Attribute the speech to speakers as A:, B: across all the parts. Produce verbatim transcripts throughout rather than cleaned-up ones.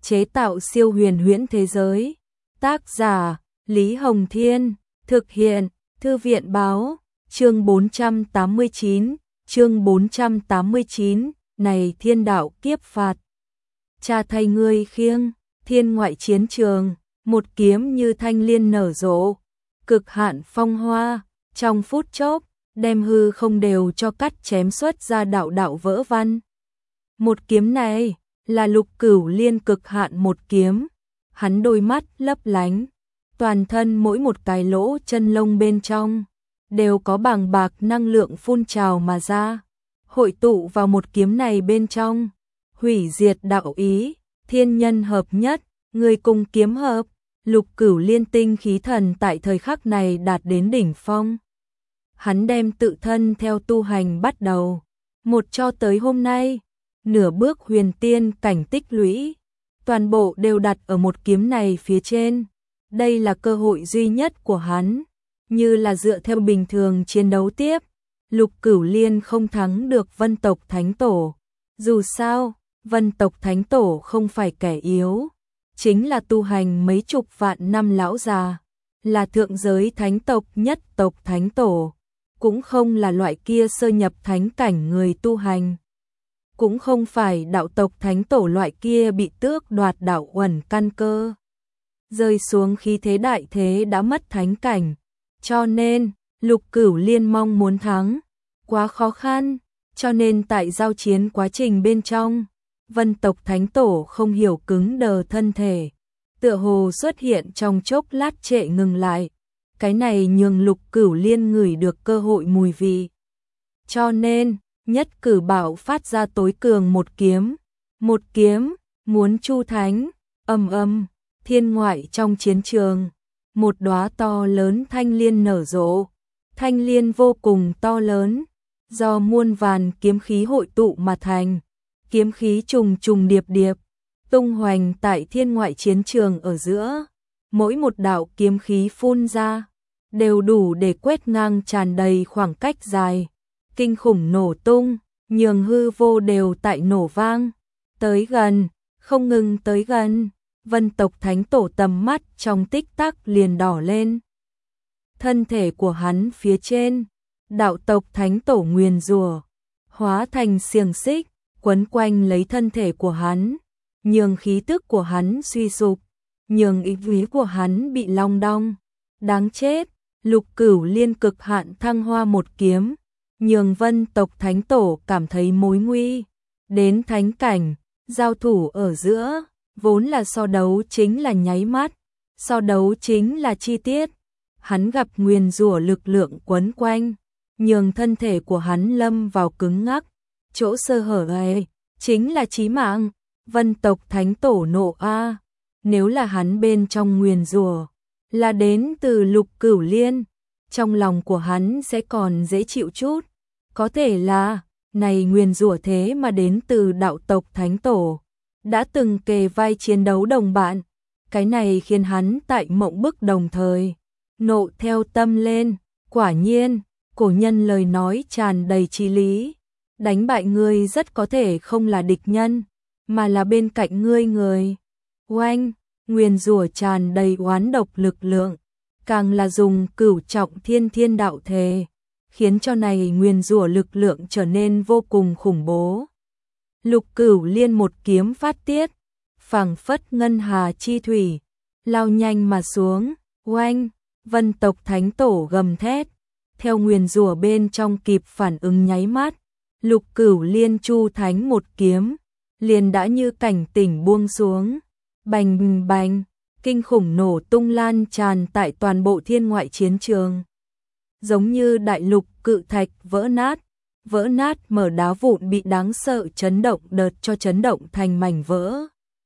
A: chế tạo siêu huyền huyễn thế giới. Tác giả Lý Hồng Thiên, thực hiện Thư viện Báo, chương bốn trăm tám mươi chín, chương bốn trăm tám mươi chín, này thiên đạo kiếp phạt. Cha thay ngươi khiêng, thiên ngoại chiến trường, một kiếm như thanh liên nở rộ, cực hạn phong hoa, trong phút chốc, đem hư không đều cho cắt chém xuất ra đạo đạo vỡ văn. Một kiếm này là Lục Cửu Liên cực hạn một kiếm, hắn đôi mắt lấp lánh, toàn thân mỗi một cái lỗ chân lông bên trong đều có bàng bạc năng lượng phun trào mà ra, hội tụ vào một kiếm này bên trong, hủy diệt đạo ý, thiên nhân hợp nhất, người cùng kiếm hợp. Lục Cửu Liên tinh khí thần tại thời khắc này đạt đến đỉnh phong. Hắn đem tự thân theo tu hành bắt đầu, một cho tới hôm nay, nửa bước huyền tiên cảnh tích lũy, toàn bộ đều đặt ở một kiếm này phía trên. Đây là cơ hội duy nhất của hắn, như là dựa theo bình thường chiến đấu tiếp, Lục Cửu Liên không thắng được Vân tộc Thánh Tổ. Dù sao, Vân tộc Thánh Tổ không phải kẻ yếu, chính là tu hành mấy chục vạn năm lão già, là thượng giới thánh tộc nhất tộc Thánh Tổ, cũng không là loại kia sơ nhập thánh cảnh người tu hành, cũng không phải đạo tộc Thánh Tổ loại kia bị tước đoạt đạo uẩn căn cơ, rơi xuống khí thế đại thế đã mất thánh cảnh, cho nên Lục Cửu Liên mong muốn thắng quá khó khăn, cho nên tại giao chiến quá trình bên trong, Vân tộc Thánh Tổ không hiểu cứng đờ thân thể, tựa hồ xuất hiện trong chốc lát trệ ngừng lại. Cái này nhường Lục Cửu Liên ngửi được cơ hội mùi vị. Cho nên, nhất cử bạo phát ra tối cường một kiếm, một kiếm, muốn chu thánh, âm âm, thiên ngoại trong chiến trường, một đóa to lớn thanh liên nở rộ, thanh liên vô cùng to lớn, do muôn vàn kiếm khí hội tụ mà thành, kiếm khí trùng trùng điệp điệp, tung hoành tại thiên ngoại chiến trường ở giữa, mỗi một đạo kiếm khí phun ra, đều đủ để quét ngang tràn đầy khoảng cách dài, kinh khủng nổ tung, nhường hư vô đều tại nổ vang, tới gần, không ngừng tới gần, Vân tộc Thánh Tổ tầm mắt trong tích tắc liền đỏ lên. Thân thể của hắn phía trên, đạo tộc Thánh Tổ nguyền rủa, hóa thành xiềng xích, quấn quanh lấy thân thể của hắn, nhường khí tức của hắn suy sụp, nhường ý chí của hắn bị long đong. Đáng chết, Lục Cửu Liên cực hạn thăng hoa một kiếm, nhường Vân tộc Thánh Tổ cảm thấy mối nguy. Đến thánh cảnh, giao thủ ở giữa, vốn là so đấu chính là nháy mắt, so đấu chính là chi tiết. Hắn gặp nguyền rủa lực lượng quấn quanh, nhường thân thể của hắn lâm vào cứng ngắc, chỗ sơ hở ấy chính là chí mạng. Vân tộc Thánh Tổ nộ a, nếu là hắn bên trong nguyền rủa là đến từ Lục Cửu Liên, trong lòng của hắn sẽ còn dễ chịu chút, có thể là này nguyền rủa thế mà đến từ đạo tộc Thánh Tổ, đã từng kề vai chiến đấu đồng bạn, cái này khiến hắn tại mộng bức đồng thời nộ theo tâm lên. Quả nhiên, cổ nhân lời nói tràn đầy chí lý, đánh bại ngươi rất có thể không là địch nhân, mà là bên cạnh ngươi người. Oanh, nguyền rủa tràn đầy oán độc lực lượng, càng là dùng cửu trọng thiên thiên đạo thể, khiến cho này nguyền rủa lực lượng trở nên vô cùng khủng bố. Lục Cửu Liên một kiếm phát tiết, phảng phất ngân hà chi thủy, lao nhanh mà xuống. Oanh, Vân tộc Thánh Tổ gầm thét, theo nguyền rủa bên trong kịp phản ứng nháy mắt, Lục Cửu Liên chu thánh một kiếm, liền đã như cảnh tỉnh buông xuống, bành bành, kinh khủng nổ tung lan tràn tại toàn bộ thiên ngoại chiến trường. Giống như đại lục cự thạch vỡ nát, vỡ nát mở đá vụn bị đáng sợ chấn động đợt cho chấn động thành mảnh vỡ.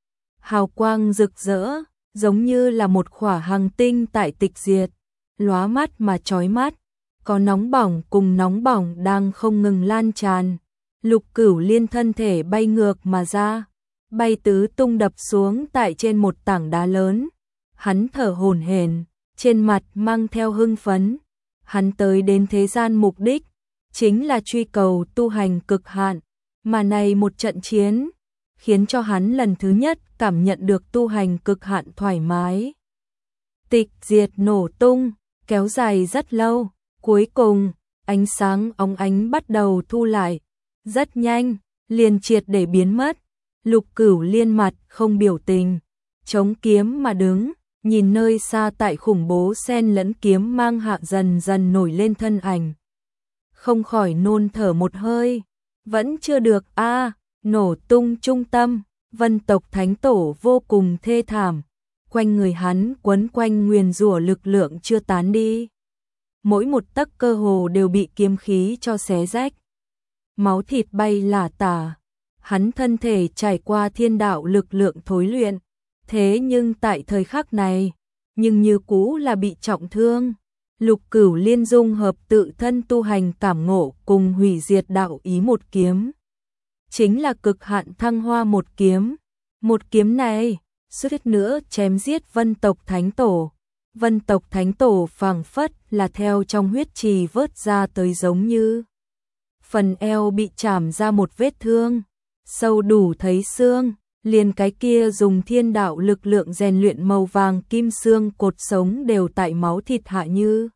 A: Hào quang rực rỡ, giống như là một khỏa hành tinh tại tịch diệt, lóa mắt mà chói mắt, có nóng bỏng cùng nóng bỏng đang không ngừng lan tràn. Lục Cửu Liên thân thể bay ngược mà ra, bay tứ tung đập xuống tại trên một tảng đá lớn. Hắn thở hổn hển, trên mặt mang theo hưng phấn. Hắn tới đến thế gian mục đích chính là truy cầu tu hành cực hạn, mà này một trận chiến khiến cho hắn lần thứ nhất cảm nhận được tu hành cực hạn thoải mái. Tịch diệt nổ tung, kéo dài rất lâu, cuối cùng, ánh sáng óng ánh bắt đầu thu lại, rất nhanh, liền triệt để biến mất. Lục Cửu Liên mặt không biểu tình, chống kiếm mà đứng, nhìn nơi xa tại khủng bố xen lẫn kiếm mang hạ dần dần nổi lên thân ảnh. Không khỏi nôn thở một hơi, vẫn chưa được a à, nổ tung trung tâm, Vân tộc thánh tổ vô cùng thê thảm, quanh người hắn quấn quanh nguyền rủa lực lượng chưa tán đi. Mỗi một tấc cơ hồ đều bị kiếm khí cho xé rách. Máu thịt bay lả tả, hắn thân thể trải qua thiên đạo lực lượng thối luyện, thế nhưng tại thời khắc này, nhưng như cũ là bị trọng thương. Lục Cửu Liên dung hợp tự thân tu hành cảm ngộ cùng hủy diệt đạo ý một kiếm. Chính là cực hạn thăng hoa một kiếm. Một kiếm này, suýt nữa chém giết Vân tộc thánh tổ. Vân tộc thánh tổ phảng phất là theo trong huyết trì vớt ra tới giống như. Phần eo bị chảm ra một vết thương, sâu đủ thấy xương, liền cái kia dùng thiên đạo lực lượng rèn luyện màu vàng kim xương cột sống đều tại máu thịt hạ như.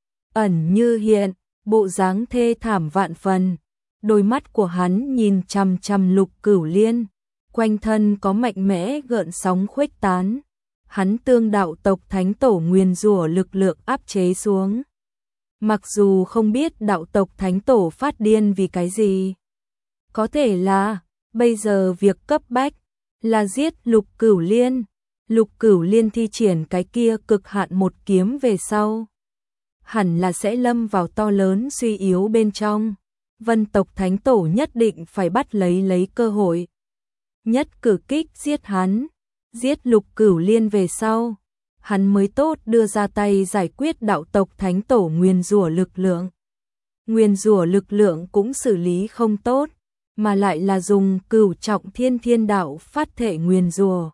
A: Ẩn như hiện, bộ dáng thê thảm vạn phần, đôi mắt của hắn nhìn chằm chằm Lục Cửu Liên, quanh thân có mạnh mẽ gợn sóng khuếch tán. Hắn tương đạo tộc thánh tổ nguyền rủa lực lượng áp chế xuống. Mặc dù không biết đạo tộc thánh tổ phát điên vì cái gì. Có thể là, bây giờ việc cấp bách là giết Lục Cửu Liên. Lục Cửu Liên thi triển cái kia cực hạn một kiếm về sau, hẳn là sẽ lâm vào to lớn suy yếu bên trong. Vân tộc thánh tổ nhất định phải bắt lấy lấy cơ hội. Nhất cử kích giết hắn. Giết Lục Cửu Liên về sau, hắn mới tốt đưa ra tay giải quyết đạo tộc thánh tổ nguyền rủa lực lượng. Nguyền rủa lực lượng cũng xử lý không tốt, mà lại là dùng cửu trọng thiên thiên đạo phát thể nguyền rủa.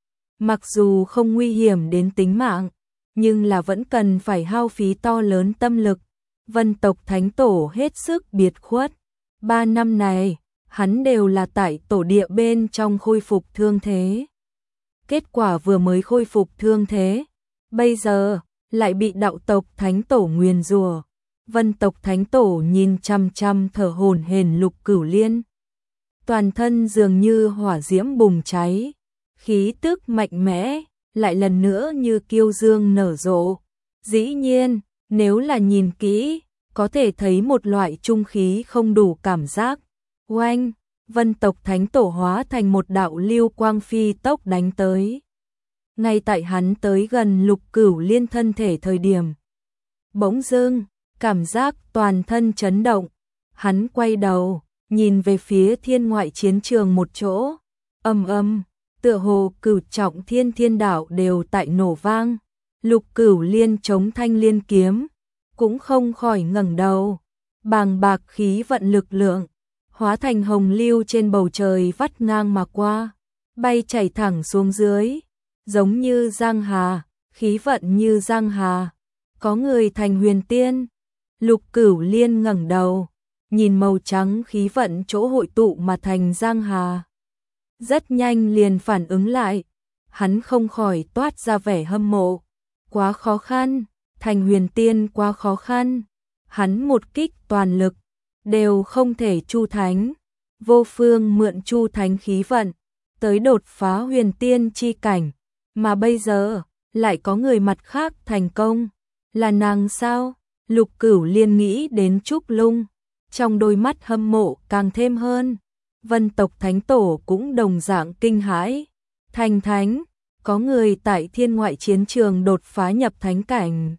A: Mặc dù không nguy hiểm đến tính mạng, nhưng là vẫn cần phải hao phí to lớn tâm lực. Vân tộc thánh tổ hết sức biệt khuất. Ba năm này, hắn đều là tại tổ địa bên trong khôi phục thương thế. Kết quả vừa mới khôi phục thương thế, bây giờ lại bị đạo tộc thánh tổ nguyền rủa. Vân tộc thánh tổ nhìn chăm chăm thở hổn hển Lục Cửu Liên, toàn thân dường như hỏa diễm bùng cháy, khí tức mạnh mẽ, lại lần nữa như kiêu dương nở rộ. Dĩ nhiên, nếu là nhìn kỹ, có thể thấy một loại trung khí không đủ cảm giác. Oanh! Vân tộc thánh tổ hóa thành một đạo lưu quang phi tốc đánh tới. Ngay tại hắn tới gần Lục Cửu Liên thân thể thời điểm, bỗng dưng, cảm giác toàn thân chấn động. Hắn quay đầu, nhìn về phía thiên ngoại chiến trường một chỗ. Ầm ầm, tựa hồ cửu trọng thiên thiên đạo đều tại nổ vang. Lục Cửu Liên chống thanh liên kiếm, cũng không khỏi ngẩng đầu. Bàng bạc khí vận lực lượng hóa thành hồng lưu trên bầu trời vắt ngang mà qua, bay chảy thẳng xuống dưới, giống như giang hà, khí vận như giang hà. Có người thành huyền tiên. Lục Cửu Liên ngẩng đầu, nhìn màu trắng khí vận chỗ hội tụ mà thành giang hà. Rất nhanh liền phản ứng lại, hắn không khỏi toát ra vẻ hâm mộ. Quá khó khăn, thành huyền tiên quá khó khăn. Hắn một kích toàn lực, đều không thể chu thánh. Vô phương mượn chu thánh khí vận, tới đột phá huyền tiên chi cảnh. Mà bây giờ, lại có người mặt khác thành công. Là nàng sao? Lục Cửu Liên nghĩ đến Trúc Lung, trong đôi mắt hâm mộ càng thêm hơn. Vân tộc thánh tổ cũng đồng dạng kinh hãi. Thành thánh, có người tại thiên ngoại chiến trường đột phá nhập thánh cảnh.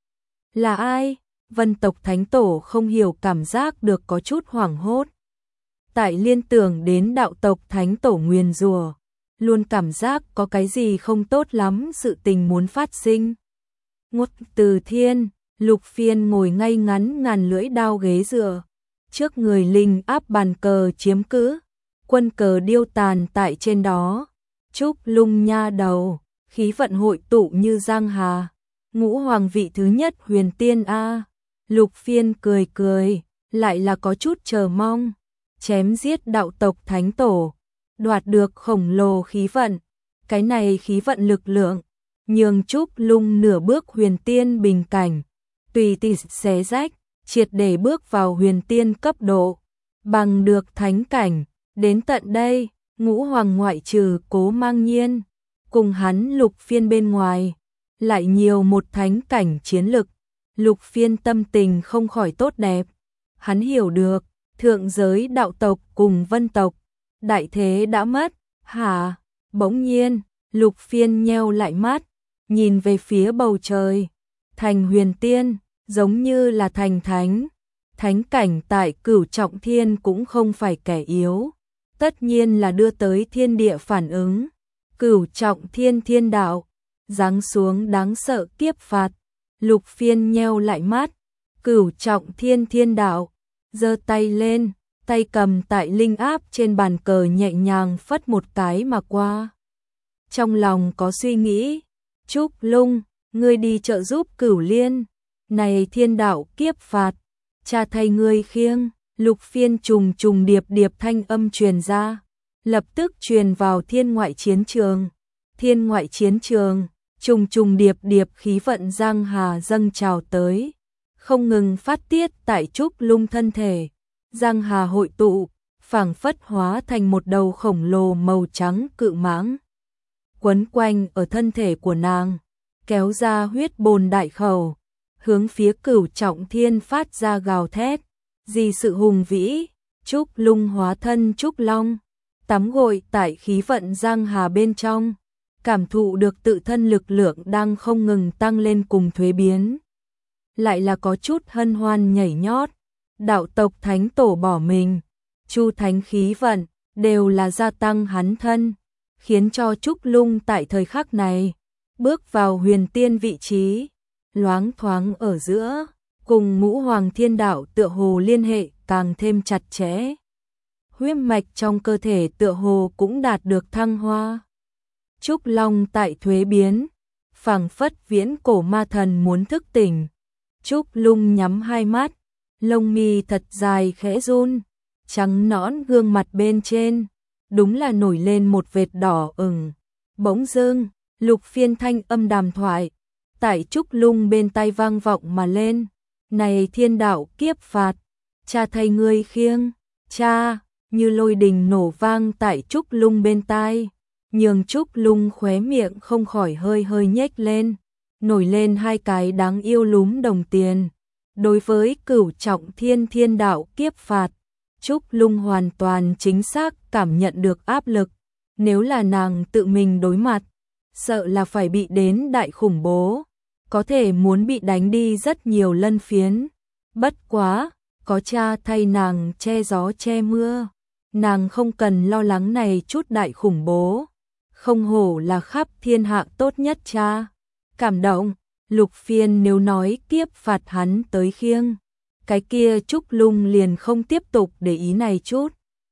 A: Là ai? Vân tộc thánh tổ không hiểu, cảm giác được có chút hoảng hốt. Tại liên tưởng đến đạo tộc thánh tổ nguyền rủa, luôn cảm giác có cái gì không tốt lắm sự tình muốn phát sinh. Ngút Từ Thiên, Lục Phiên ngồi ngay ngắn ngàn lưỡi đao ghế dựa, trước người linh áp bàn cờ chiếm cứ, quân cờ điêu tàn tại trên đó. Trúc Lung nha đầu, khí vận hội tụ như giang hà, ngũ hoàng vị thứ nhất huyền tiên a. Lục Phiên cười cười, lại là có chút chờ mong. Chém giết đạo tộc thánh tổ, đoạt được khổng lồ khí vận. Cái này khí vận lực lượng, nhường Trúc Lung nửa bước huyền tiên bình cảnh, tùy tì xé rách, triệt để bước vào huyền tiên cấp độ, bằng được thánh cảnh. Đến tận đây, Ngũ Hoàng ngoại trừ Cố Mang Nhiên, cùng hắn Lục Phiên bên ngoài, lại nhiều một thánh cảnh chiến lực. Lục Phiên tâm tình không khỏi tốt đẹp. Hắn hiểu được, thượng giới đạo tộc cùng vân tộc, đại thế đã mất. Hả? Bỗng nhiên, Lục Phiên nheo lại mắt, nhìn về phía bầu trời. Thành huyền tiên, giống như là thành thánh. Thánh cảnh tại Cửu Trọng Thiên cũng không phải kẻ yếu, tất nhiên là đưa tới thiên địa phản ứng. Cửu Trọng Thiên thiên đạo, giáng xuống đáng sợ kiếp phạt. Lục Phiên nheo lại mắt, Cửu Trọng Thiên thiên đạo, giơ tay lên, tay cầm tại linh áp trên bàn cờ nhẹ nhàng phất một cái mà qua. Trong lòng có suy nghĩ, Trúc Lung, ngươi đi trợ giúp Cửu Liên, này thiên đạo kiếp phạt, cha thay ngươi khiêng. Lục Phiên trùng trùng điệp điệp thanh âm truyền ra, lập tức truyền vào thiên ngoại chiến trường. Thiên ngoại chiến trường, trùng trùng điệp điệp khí vận giang hà dâng trào tới, không ngừng phát tiết tại Trúc Lung thân thể. Giang hà hội tụ, phảng phất hóa thành một đầu khổng lồ màu trắng cự mãng, quấn quanh ở thân thể của nàng, kéo ra huyết bồn đại khẩu, hướng phía Cửu Trọng Thiên phát ra gào thét. Gì sự hùng vĩ, Trúc Lung hóa thân Trúc Long, tắm gội tại khí vận giang hà bên trong, cảm thụ được tự thân lực lượng đang không ngừng tăng lên cùng thuế biến. Lại là có chút hân hoan nhảy nhót, đạo tộc thánh tổ bỏ mình, chu thánh khí vận, đều là gia tăng hắn thân, khiến cho Trúc Lung tại thời khắc này, bước vào huyền tiên vị trí, loáng thoáng ở giữa. Cùng Ngũ Hoàng thiên đạo tựa hồ liên hệ càng thêm chặt chẽ. Huyết mạch trong cơ thể tựa hồ cũng đạt được thăng hoa. Trúc Long tại thuế biến, phảng phất viễn cổ ma thần muốn thức tỉnh. Trúc Lung nhắm hai mắt, lông mi thật dài khẽ run, trắng nõn gương mặt bên trên, đúng là nổi lên một vệt đỏ ửng. Bỗng dưng, Lục Phiên thanh âm đàm thoại, tại Trúc Lung bên tai vang vọng mà lên. Này thiên đạo kiếp phạt, cha thay ngươi khiêng, cha, như lôi đình nổ vang tại Trúc Lung bên tai, nhường Trúc Lung khóe miệng không khỏi hơi hơi nhếch lên, nổi lên hai cái đáng yêu lúm đồng tiền. Đối với Cửu Trọng Thiên thiên đạo kiếp phạt, Trúc Lung hoàn toàn chính xác cảm nhận được áp lực, nếu là nàng tự mình đối mặt, sợ là phải bị đến đại khủng bố. Có thể muốn bị đánh đi rất nhiều lân phiến. Bất quá, có cha thay nàng che gió che mưa, nàng không cần lo lắng này chút đại khủng bố. Không hổ là khắp thiên hạ tốt nhất cha. Cảm động, Lục Phiên nếu nói kiếp phạt hắn tới khiêng, cái kia Trúc Lung liền không tiếp tục để ý này chút.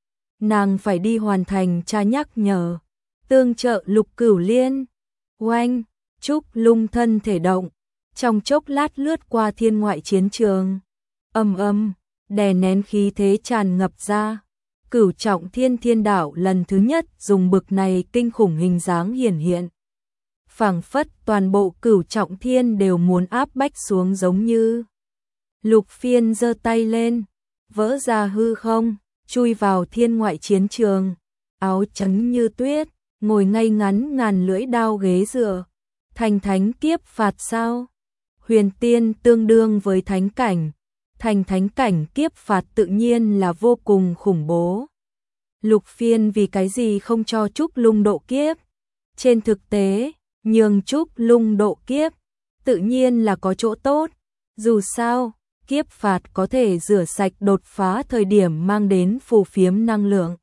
A: Nàng phải đi hoàn thành cha nhắc nhở, tương trợ Lục Cửu Liên. Oanh! Trúc Lung thân thể động, trong chốc lát lướt qua thiên ngoại chiến trường. Âm âm, đè nén khí thế tràn ngập ra. Cửu Trọng Thiên thiên đạo lần thứ nhất dùng bực này kinh khủng hình dáng hiển hiện. Phảng phất toàn bộ Cửu Trọng Thiên đều muốn áp bách xuống giống như. Lục Phiên giơ tay lên, vỡ ra hư không, chui vào thiên ngoại chiến trường. Áo trắng như tuyết, ngồi ngay ngắn ngàn lưỡi đao ghế dựa. Thành thánh kiếp phạt sao? Huyền tiên tương đương với thánh cảnh, thành thánh cảnh kiếp phạt tự nhiên là vô cùng khủng bố. Lục Phiên vì cái gì không cho Trúc Lung độ kiếp? Trên thực tế, nhường Trúc Lung độ kiếp, tự nhiên là có chỗ tốt. Dù sao, kiếp phạt có thể rửa sạch đột phá thời điểm mang đến phù phiếm năng lượng.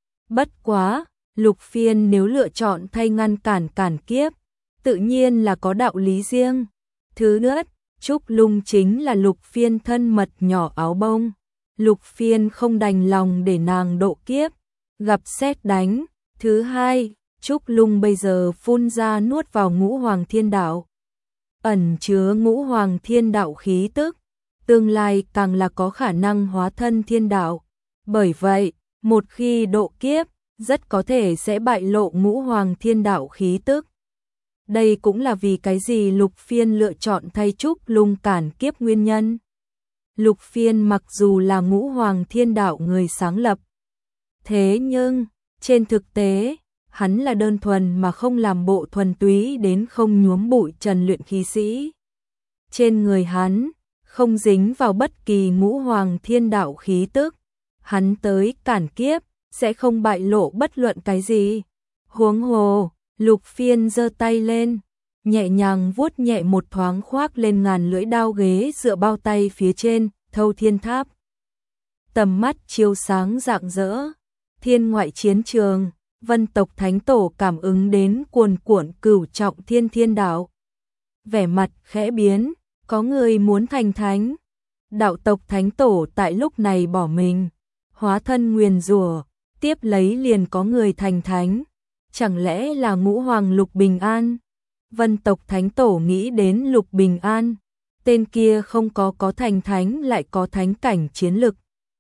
A: Bất quá, Lục Phiên nếu lựa chọn thay ngăn cản cản kiếp, tự nhiên là có đạo lý riêng. Thứ nhất, Trúc Lung chính là Lục Phiên thân mật nhỏ áo bông. Lục Phiên không đành lòng để nàng độ kiếp, gặp sét đánh. Thứ hai, Trúc Lung bây giờ phun ra nuốt vào Ngũ Hoàng thiên đạo, ẩn chứa Ngũ Hoàng thiên đạo khí tức, tương lai càng là có khả năng hóa thân thiên đạo. Bởi vậy, một khi độ kiếp, rất có thể sẽ bại lộ ngũ hoàng thiên đạo khí tức. Đây cũng là vì cái gì Lục Phiên lựa chọn thay Trúc Lung cản kiếp nguyên nhân. Lục Phiên mặc dù là ngũ hoàng thiên đạo người sáng lập, thế nhưng, trên thực tế, hắn là đơn thuần mà không làm bộ thuần túy đến không nhuốm bụi trần luyện khí sĩ. Trên người hắn, không dính vào bất kỳ ngũ hoàng thiên đạo khí tức. Hắn tới cản kiếp, sẽ không bại lộ bất luận cái gì. Huống hồ, Lục Phiên giơ tay lên, nhẹ nhàng vuốt nhẹ một thoáng khoác lên ngàn lưỡi đao ghế dựa bao tay phía trên, Thâu Thiên Tháp. Tầm mắt chiếu sáng rạng rỡ, thiên ngoại chiến trường, Vân tộc Thánh Tổ cảm ứng đến cuồn cuộn cửu trọng thiên thiên đạo. Vẻ mặt khẽ biến, có người muốn thành thánh. Đạo tộc Thánh Tổ tại lúc này bỏ mình, hóa thân nguyền rủa, tiếp lấy liền có người thành thánh. Chẳng lẽ là ngũ hoàng Lục Bình An? Vân tộc Thánh Tổ nghĩ đến Lục Bình An, tên kia không có có thành thánh lại có thánh cảnh chiến lực.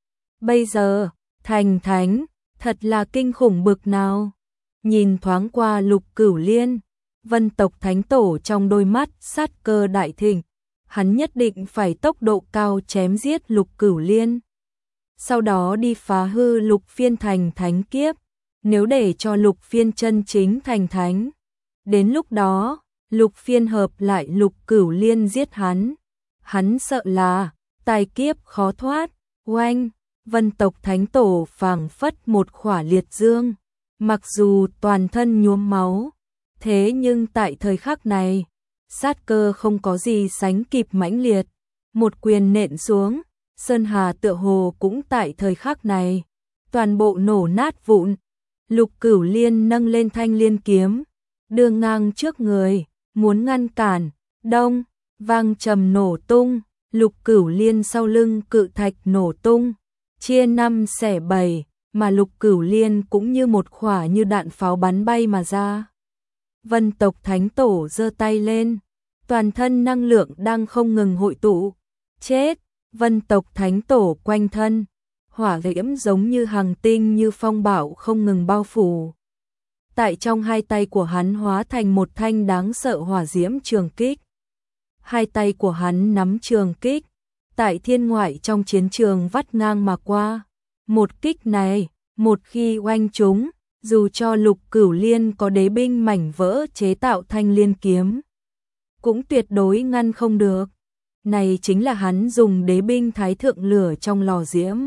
A: Bây giờ, thành thánh, thật là kinh khủng bực nào. Nhìn thoáng qua Lục Cửu Liên, Vân tộc Thánh Tổ trong đôi mắt sát cơ đại thịnh, hắn nhất định phải tốc độ cao chém giết Lục Cửu Liên. Sau đó đi phá hư Lục Phiên thành thánh kiếp, nếu để cho Lục Phiên chân chính thành thánh. Đến lúc đó, Lục Phiên hợp lại Lục Cửu Liên giết hắn. Hắn sợ là, tai kiếp khó thoát, oanh, Vân tộc Thánh Tổ phảng phất một khỏa liệt dương. Mặc dù toàn thân nhuốm máu, thế nhưng tại thời khắc này, sát cơ không có gì sánh kịp mãnh liệt. Một quyền nện xuống, Sơn Hà tựa hồ cũng tại thời khắc này, toàn bộ nổ nát vụn. Lục Cửu Liên nâng lên thanh liên kiếm, đưa ngang trước người, muốn ngăn cản, đông, vang trầm nổ tung, Lục Cửu Liên sau lưng cự thạch nổ tung, chia năm xẻ bảy, mà Lục Cửu Liên cũng như một khỏa như đạn pháo bắn bay mà ra. Vân tộc Thánh Tổ giơ tay lên, toàn thân năng lượng đang không ngừng hội tụ. Chết, Vân tộc Thánh Tổ quanh thân, hỏa diễm giống như hàng tinh như phong bạo không ngừng bao phủ. Tại trong hai tay của hắn hóa thành một thanh đáng sợ hỏa diễm trường kích. Hai tay của hắn nắm trường kích, tại thiên ngoại trong chiến trường vắt ngang mà qua. Một kích này, một khi oanh trúng, dù cho Lục Cửu Liên có đế binh mảnh vỡ chế tạo thanh liên kiếm, cũng tuyệt đối ngăn không được. Này chính là hắn dùng đế binh thái thượng lửa trong lò diễm,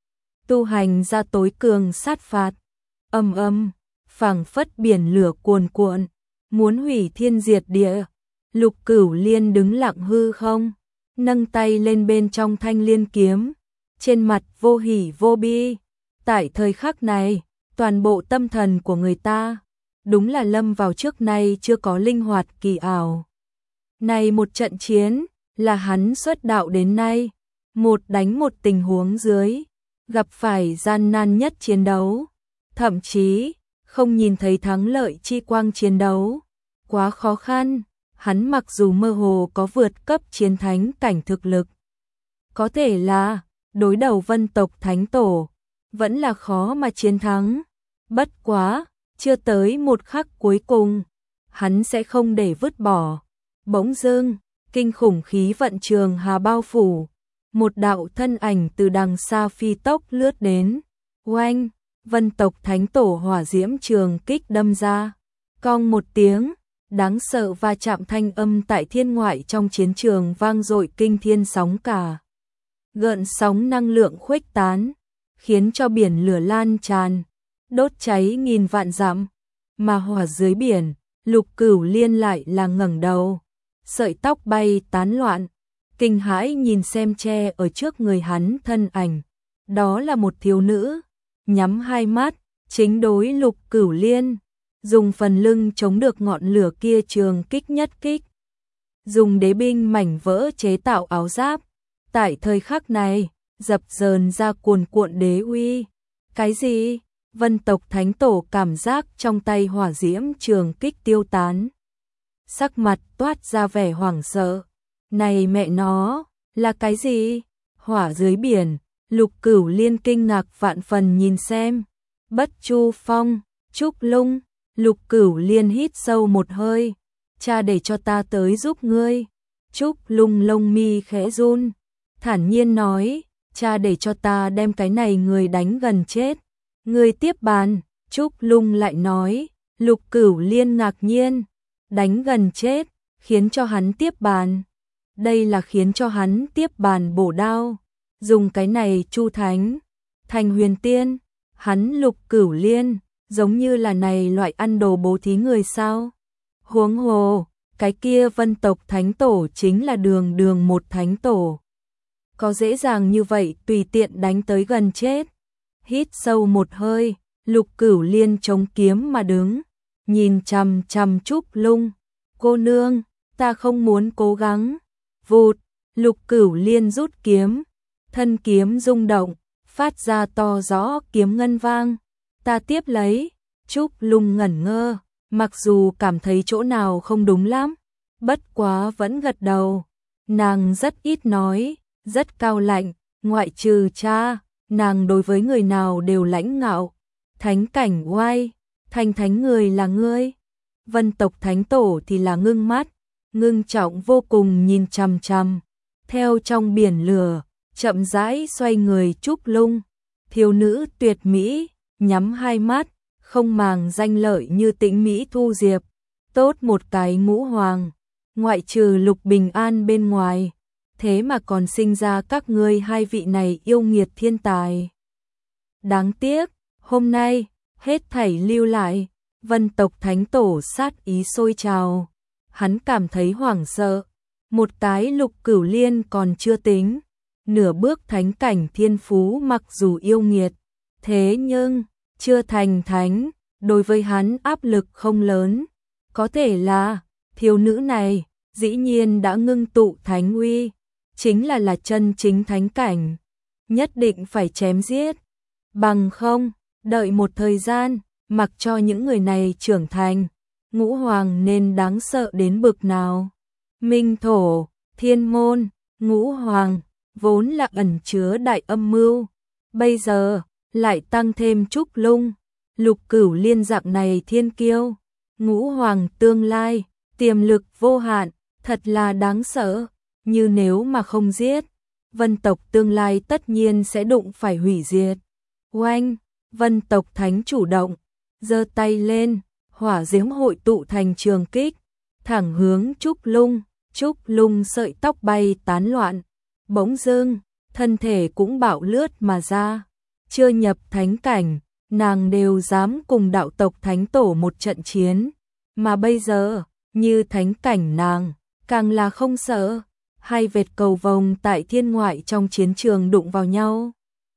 A: tu hành ra tối cường sát phạt. Âm âm, phảng phất biển lửa cuồn cuộn, muốn hủy thiên diệt địa. Lục Cửu Liên đứng lặng hư không, nâng tay lên bên trong thanh liên kiếm, trên mặt vô hỉ vô bi. Tại thời khắc này, toàn bộ tâm thần của người ta, đúng là lâm vào trước nay chưa có linh hoạt kỳ ảo. Này một trận chiến, là hắn xuất đạo đến nay, một đánh một tình huống dưới, gặp phải gian nan nhất chiến đấu, thậm chí không nhìn thấy thắng lợi chi quang chiến đấu, quá khó khăn. Hắn mặc dù mơ hồ có vượt cấp chiến thánh cảnh thực lực, có thể là đối đầu Vân tộc Thánh Tổ, vẫn là khó mà chiến thắng. Bất quá, chưa tới một khắc cuối cùng, hắn sẽ không để vứt bỏ. Bỗng dưng, kinh khủng khí vận trường hà bao phủ, một đạo thân ảnh từ đằng xa phi tốc lướt đến. Oanh, Vân tộc Thánh Tổ hỏa diễm trường kích đâm ra, cong một tiếng, đáng sợ va chạm thanh âm tại thiên ngoại trong chiến trường vang dội kinh thiên sóng cả. Gợn sóng năng lượng khuếch tán, khiến cho biển lửa lan tràn, đốt cháy nghìn vạn dặm. Mà hỏa dưới biển, Lục Cửu Liên lại là ngẩng đầu, sợi tóc bay tán loạn, kinh hãi nhìn xem che ở trước người hắn thân ảnh. Đó là một thiếu nữ, nhắm hai mắt, chính đối Lục Cửu Liên, dùng phần lưng chống được ngọn lửa kia trường kích nhất kích. Dùng đế binh mảnh vỡ chế tạo áo giáp, tại thời khắc này, dập dờn ra cuồn cuộn đế uy. Cái gì? Vân tộc Thánh Tổ cảm giác trong tay hỏa diễm trường kích tiêu tán, sắc mặt toát ra vẻ hoảng sợ. Này mẹ nó, là cái gì? Hỏa dưới biển, Lục Cửu Liên kinh ngạc vạn phần nhìn xem. Bất Chu Phong, Trúc Lung, Lục Cửu Liên hít sâu một hơi, cha để cho ta tới giúp ngươi. Trúc Lung lông mi khẽ run, thản nhiên nói, cha để cho ta đem cái này người đánh gần chết. Ngươi tiếp bàn. Trúc Lung lại nói, Lục Cửu Liên ngạc nhiên, đánh gần chết, khiến cho hắn tiếp bàn. Đây là khiến cho hắn tiếp bàn bổ đao, dùng cái này chu thánh, thành huyền tiên. Hắn Lục Cửu Liên, giống như là này loại ăn đồ bố thí người sao. Huống hồ, cái kia Vân tộc thánh tổ chính là đường đường một thánh tổ. Có dễ dàng như vậy tùy tiện đánh tới gần chết. Hít sâu một hơi, Lục Cửu Liên chống kiếm mà đứng, nhìn chằm chằm Trúc Lung. Cô nương, ta không muốn cố gắng. Vụt, Lục Cửu Liên rút kiếm, thân kiếm rung động, phát ra to rõ kiếm ngân vang. Ta tiếp lấy. Trúc Lung ngẩn ngơ, mặc dù cảm thấy chỗ nào không đúng lắm, bất quá vẫn gật đầu. Nàng rất ít nói, rất cao lạnh, ngoại trừ cha, nàng đối với người nào đều lãnh ngạo. Thánh cảnh oai, thành thánh người là ngươi. Vân tộc thánh tổ thì là ngưng mắt, ngưng trọng vô cùng nhìn chằm chằm. Theo trong biển lửa, chậm rãi xoay người Trúc Lung. Thiếu nữ tuyệt mỹ, nhắm hai mắt, không màng danh lợi như Tĩnh Mỹ Thu Diệp. Tốt một cái ngũ hoàng, ngoại trừ Lục Bình An bên ngoài, thế mà còn sinh ra các ngươi hai vị này yêu nghiệt thiên tài. Đáng tiếc, hôm nay, hết thảy lưu lại. Vân tộc thánh tổ sát ý sôi trào, hắn cảm thấy hoảng sợ. Một cái Lục Cửu Liên còn chưa tính, nửa bước thánh cảnh thiên phú mặc dù yêu nghiệt, thế nhưng chưa thành thánh, đối với hắn áp lực không lớn. Có thể là thiếu nữ này dĩ nhiên đã ngưng tụ thánh uy, chính là là chân chính thánh cảnh, nhất định phải chém giết. Bằng không, đợi một thời gian, mặc cho những người này trưởng thành, ngũ hoàng nên đáng sợ đến bực nào. Minh thổ, thiên môn, ngũ hoàng, vốn là ẩn chứa đại âm mưu, bây giờ lại tăng thêm Trúc Lung, Lục Cửu Liên dạng này thiên kiêu. Ngũ hoàng tương lai, tiềm lực vô hạn, thật là đáng sợ. Như nếu mà không giết, Vân tộc tương lai tất nhiên sẽ đụng phải hủy diệt. Oanh, Vân tộc thánh chủ động, giơ tay lên, hỏa diễm hội tụ thành trường kích, thẳng hướng Trúc Lung. Trúc Lung sợi tóc bay tán loạn, bỗng dưng, thân thể cũng bạo lướt mà ra. Chưa nhập thánh cảnh, nàng đều dám cùng đạo tộc thánh tổ một trận chiến, mà bây giờ, như thánh cảnh nàng, càng là không sợ. Hai vệt cầu vồng tại thiên ngoại trong chiến trường đụng vào nhau.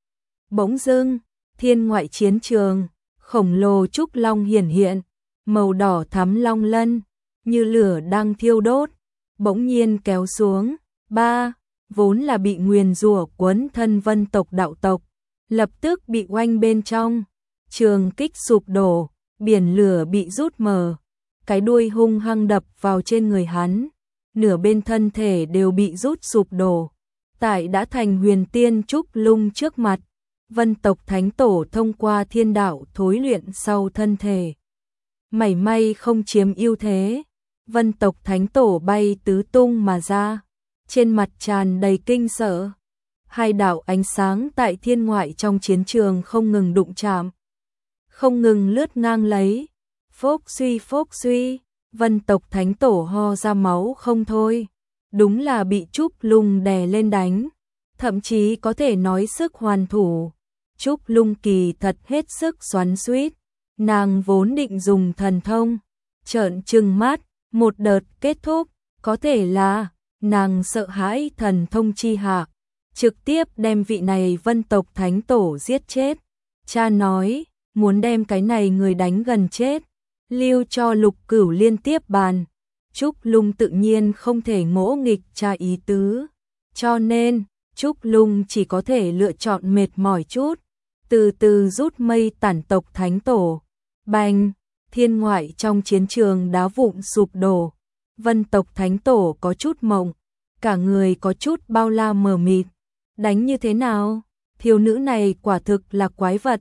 A: Bỗng dưng, thiên ngoại chiến trường, khổng lồ trúc long hiển hiện, màu đỏ thắm long lân, như lửa đang thiêu đốt, bỗng nhiên kéo xuống. Ba, vốn là bị nguyền rủa quấn thân Vân tộc đạo tộc, lập tức bị oanh bên trong, trường kích sụp đổ, biển lửa bị rút mờ, cái đuôi hung hăng đập vào trên người hắn, nửa bên thân thể đều bị rút sụp đổ. Tại đã thành huyền tiên Trúc Lung trước mặt, Vân tộc thánh tổ thông qua thiên đạo thối luyện sau thân thể, mảy may không chiếm ưu thế. Vân tộc thánh tổ bay tứ tung mà ra, trên mặt tràn đầy kinh sợ. Hai đạo ánh sáng tại thiên ngoại trong chiến trường không ngừng đụng chạm, không ngừng lướt ngang lấy. Phốc suy phốc suy, Vân tộc thánh tổ ho ra máu không thôi. Đúng là bị Trúc Lung đè lên đánh, thậm chí có thể nói sức hoàn thủ. Trúc Lung kỳ thật hết sức xoắn xuýt, nàng vốn định dùng thần thông, trợn trừng mắt, một đợt kết thúc, có thể là nàng sợ hãi thần thông chi hạ, trực tiếp đem vị này Vân tộc thánh tổ giết chết. Cha nói, muốn đem cái này người đánh gần chết, lưu cho Lục Cửu liên tiếp bàn. Trúc Lung tự nhiên không thể ngỗ nghịch cha ý tứ, cho nên Trúc Lung chỉ có thể lựa chọn mệt mỏi chút, từ từ rút mây tản tộc thánh tổ. Bành, thiên ngoại trong chiến trường đá vụn sụp đổ. Vân tộc thánh tổ có chút mộng, cả người có chút bao la mờ mịt. Đánh như thế nào? Thiếu nữ này quả thực là quái vật.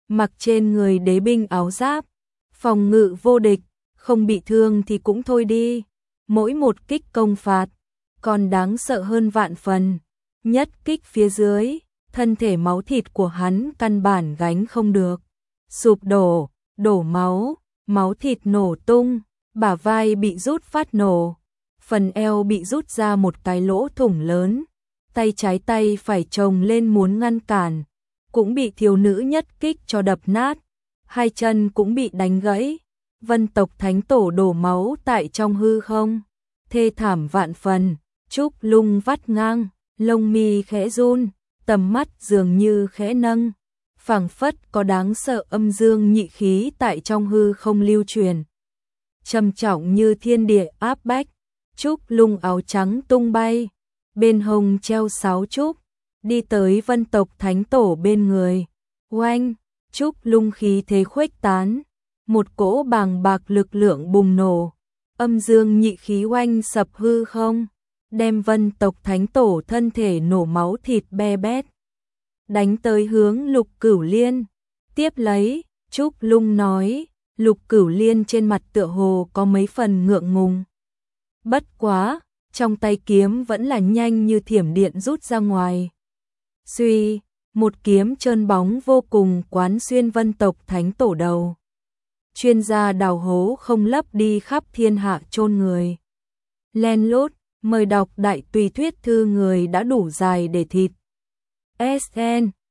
A: mặc trên người đế binh áo giáp, phòng ngự vô địch, không bị thương thì cũng thôi đi. Mỗi một kích công phạt, còn đáng sợ hơn vạn phần. Nhất kích phía dưới, thân thể máu thịt của hắn căn bản gánh không được. Sụp đổ, đổ máu, máu thịt nổ tung, bả vai bị rút phát nổ. Phần eo bị rút ra một cái lỗ thủng lớn. Tay trái tay phải chồng lên muốn ngăn cản, cũng bị thiếu nữ nhất kích cho đập nát. Hai chân cũng bị đánh gãy. Vân tộc thánh tổ đổ máu tại trong hư không. Thê thảm vạn phần, Trúc Lung vắt ngang, lông mi khẽ run, tầm mắt dường như khẽ nâng. Phảng phất có đáng sợ âm dương nhị khí tại trong hư không lưu truyền. Trầm trọng như thiên địa áp bách, Trúc Lung áo trắng tung bay, bên hông treo sáo trúc, đi tới vân tộc thánh tổ bên người. Oanh, Trúc Lung khí thế khuếch tán, một cỗ bàng bạc lực lượng bùng nổ, âm dương nhị khí oanh sập hư không, đem vân tộc thánh tổ thân thể nổ máu thịt be bét. Đánh tới hướng Lục Cửu Liên. Tiếp lấy, Trúc Lung nói, Lục Cửu Liên trên mặt tựa hồ có mấy phần ngượng ngùng. Bất quá, trong tay kiếm vẫn là nhanh như thiểm điện rút ra ngoài. Suy, một kiếm trơn bóng vô cùng quán xuyên vân tộc thánh tổ đầu. Chuyên gia đào hố không lấp đi khắp thiên hạ chôn người. Len lút, mời đọc đại tùy thuyết thư người đã đủ dài để thịt. ét en